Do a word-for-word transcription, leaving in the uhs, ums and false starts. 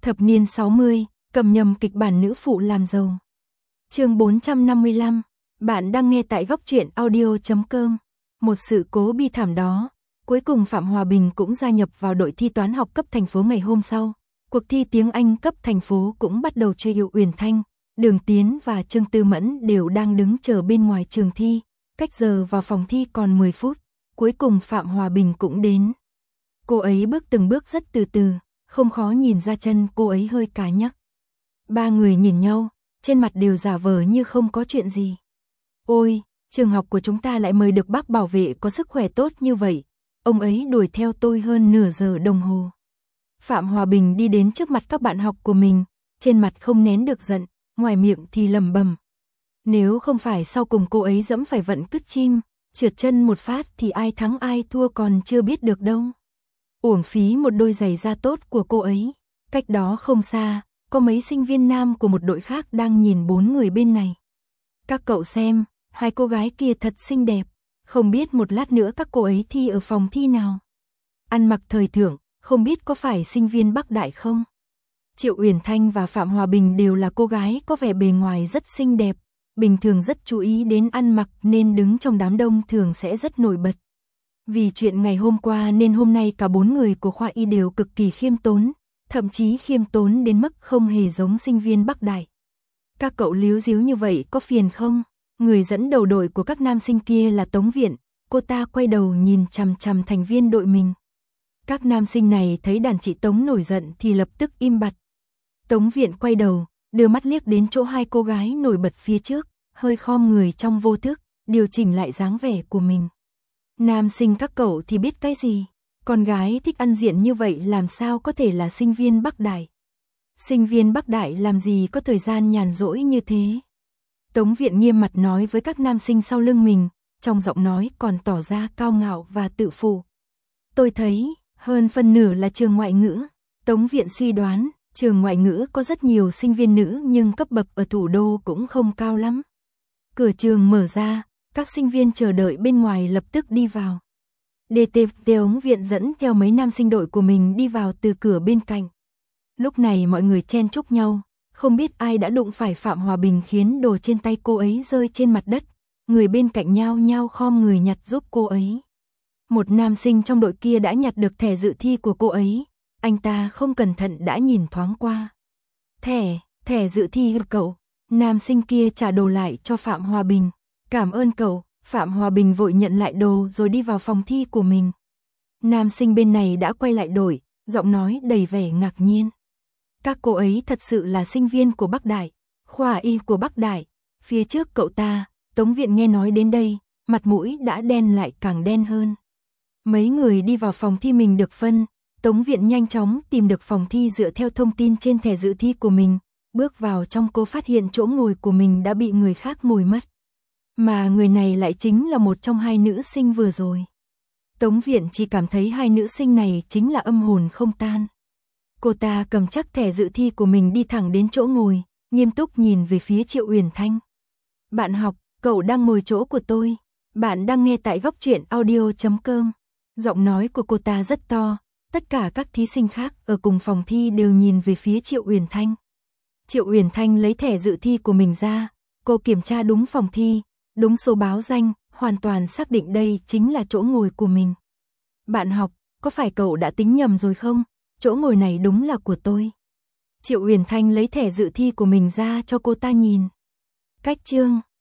Thập niên sáu mươi, cầm nhầm kịch bản nữ phụ làm giàu. Chương bốn trăm năm mươi lăm, bạn đang nghe tại góc truyện audio chấm com. Một sự cố bi thảm đó, cuối cùng Phạm Hòa Bình cũng gia nhập vào đội thi toán học cấp thành phố ngày hôm sau. Cuộc thi tiếng Anh cấp thành phố cũng bắt đầu. Triệu Uyển Thanh, Đường Tiến và Trương Tư Mẫn đều đang đứng chờ bên ngoài trường thi, cách giờ vào phòng thi còn mười phút. Cuối cùng Phạm Hòa Bình cũng đến. Cô ấy bước từng bước rất từ từ, không khó nhìn ra chân cô ấy hơi cá nhắc. Ba người nhìn nhau, trên mặt đều giả vờ như không có chuyện gì. Ôi, trường học của chúng ta lại mời được bác bảo vệ có sức khỏe tốt như vậy. Ông ấy đuổi theo tôi hơn nửa giờ đồng hồ. Phạm Hòa Bình đi đến trước mặt các bạn học của mình, trên mặt không nén được giận, ngoài miệng thì lẩm bẩm. Nếu không phải sau cùng cô ấy dẫm phải vận cứt chim, trượt chân một phát thì ai thắng ai thua còn chưa biết được đâu. Uổng phí một đôi giày da tốt của cô ấy. Cách đó không xa, có mấy sinh viên nam của một đội khác đang nhìn bốn người bên này. Các cậu xem, hai cô gái kia thật xinh đẹp. Không biết một lát nữa các cô ấy thi ở phòng thi nào. Ăn mặc thời thượng, không biết có phải sinh viên Bắc Đại không? Triệu Uyển Thanh và Phạm Hòa Bình đều là cô gái có vẻ bề ngoài rất xinh đẹp, bình thường rất chú ý đến ăn mặc nên đứng trong đám đông thường sẽ rất nổi bật. Vì chuyện ngày hôm qua nên hôm nay cả bốn người của khoa y đều cực kỳ khiêm tốn, thậm chí khiêm tốn đến mức không hề giống sinh viên Bắc Đại. Các cậu líu díu như vậy có phiền không? Người dẫn đầu đội của các nam sinh kia là Tống Viện, cô ta quay đầu nhìn chằm chằm thành viên đội mình. Các nam sinh này thấy đàn chị Tống nổi giận thì lập tức im bặt. Tống Viện quay đầu, đưa mắt liếc đến chỗ hai cô gái nổi bật phía trước, hơi khom người trong vô thức, điều chỉnh lại dáng vẻ của mình. Nam sinh các cậu thì biết cái gì? Con gái thích ăn diện như vậy làm sao có thể là sinh viên Bắc Đại? Sinh viên Bắc Đại làm gì có thời gian nhàn rỗi như thế? Tống Viện nghiêm mặt nói với các nam sinh sau lưng mình, trong giọng nói còn tỏ ra cao ngạo và tự phụ. Tôi thấy, hơn phân nửa là trường ngoại ngữ. Tống Viện suy đoán, trường ngoại ngữ có rất nhiều sinh viên nữ nhưng cấp bậc ở thủ đô cũng không cao lắm. Cửa trường mở ra, các sinh viên chờ đợi bên ngoài lập tức đi vào. đê tê Tống Viện dẫn theo mấy nam sinh đội của mình đi vào từ cửa bên cạnh. Lúc này mọi người chen chúc nhau, không biết ai đã đụng phải Phạm Hòa Bình khiến đồ trên tay cô ấy rơi trên mặt đất. Người bên cạnh nhao nhao khom người nhặt giúp cô ấy. Một nam sinh trong đội kia đã nhặt được thẻ dự thi của cô ấy. Anh ta không cẩn thận đã nhìn thoáng qua. Thẻ, thẻ dự thi của cậu. Nam sinh kia trả đồ lại cho Phạm Hòa Bình. Cảm ơn cậu. Phạm Hòa Bình vội nhận lại đồ rồi đi vào phòng thi của mình. Nam sinh bên này đã quay lại đội, giọng nói đầy vẻ ngạc nhiên. Các cô ấy thật sự là sinh viên của Bắc Đại, khoa y của Bắc Đại. Phía trước cậu ta, Tống Viện nghe nói đến đây, mặt mũi đã đen lại càng đen hơn. Mấy người đi vào phòng thi mình được phân, Tống Viện nhanh chóng tìm được phòng thi dựa theo thông tin trên thẻ dự thi của mình. Bước vào trong cô phát hiện chỗ ngồi của mình đã bị người khác ngồi mất. Mà người này lại chính là một trong hai nữ sinh vừa rồi. Tống Viện chỉ cảm thấy hai nữ sinh này chính là âm hồn không tan. Cô ta cầm chắc thẻ dự thi của mình đi thẳng đến chỗ ngồi, nghiêm túc nhìn về phía Triệu Uyển Thanh. Bạn học, cậu đang ngồi chỗ của tôi. Bạn đang nghe tại góc truyện audio chấm com. Giọng nói của cô ta rất to, tất cả các thí sinh khác ở cùng phòng thi đều nhìn về phía Triệu Uyển Thanh. Triệu Uyển Thanh lấy thẻ dự thi của mình ra, cô kiểm tra đúng phòng thi, đúng số báo danh, hoàn toàn xác định đây chính là chỗ ngồi của mình. Bạn học, có phải cậu đã tính nhầm rồi không? Chỗ ngồi này đúng là của tôi. Triệu Uyển Thanh lấy thẻ dự thi của mình ra cho cô ta nhìn. Cách chương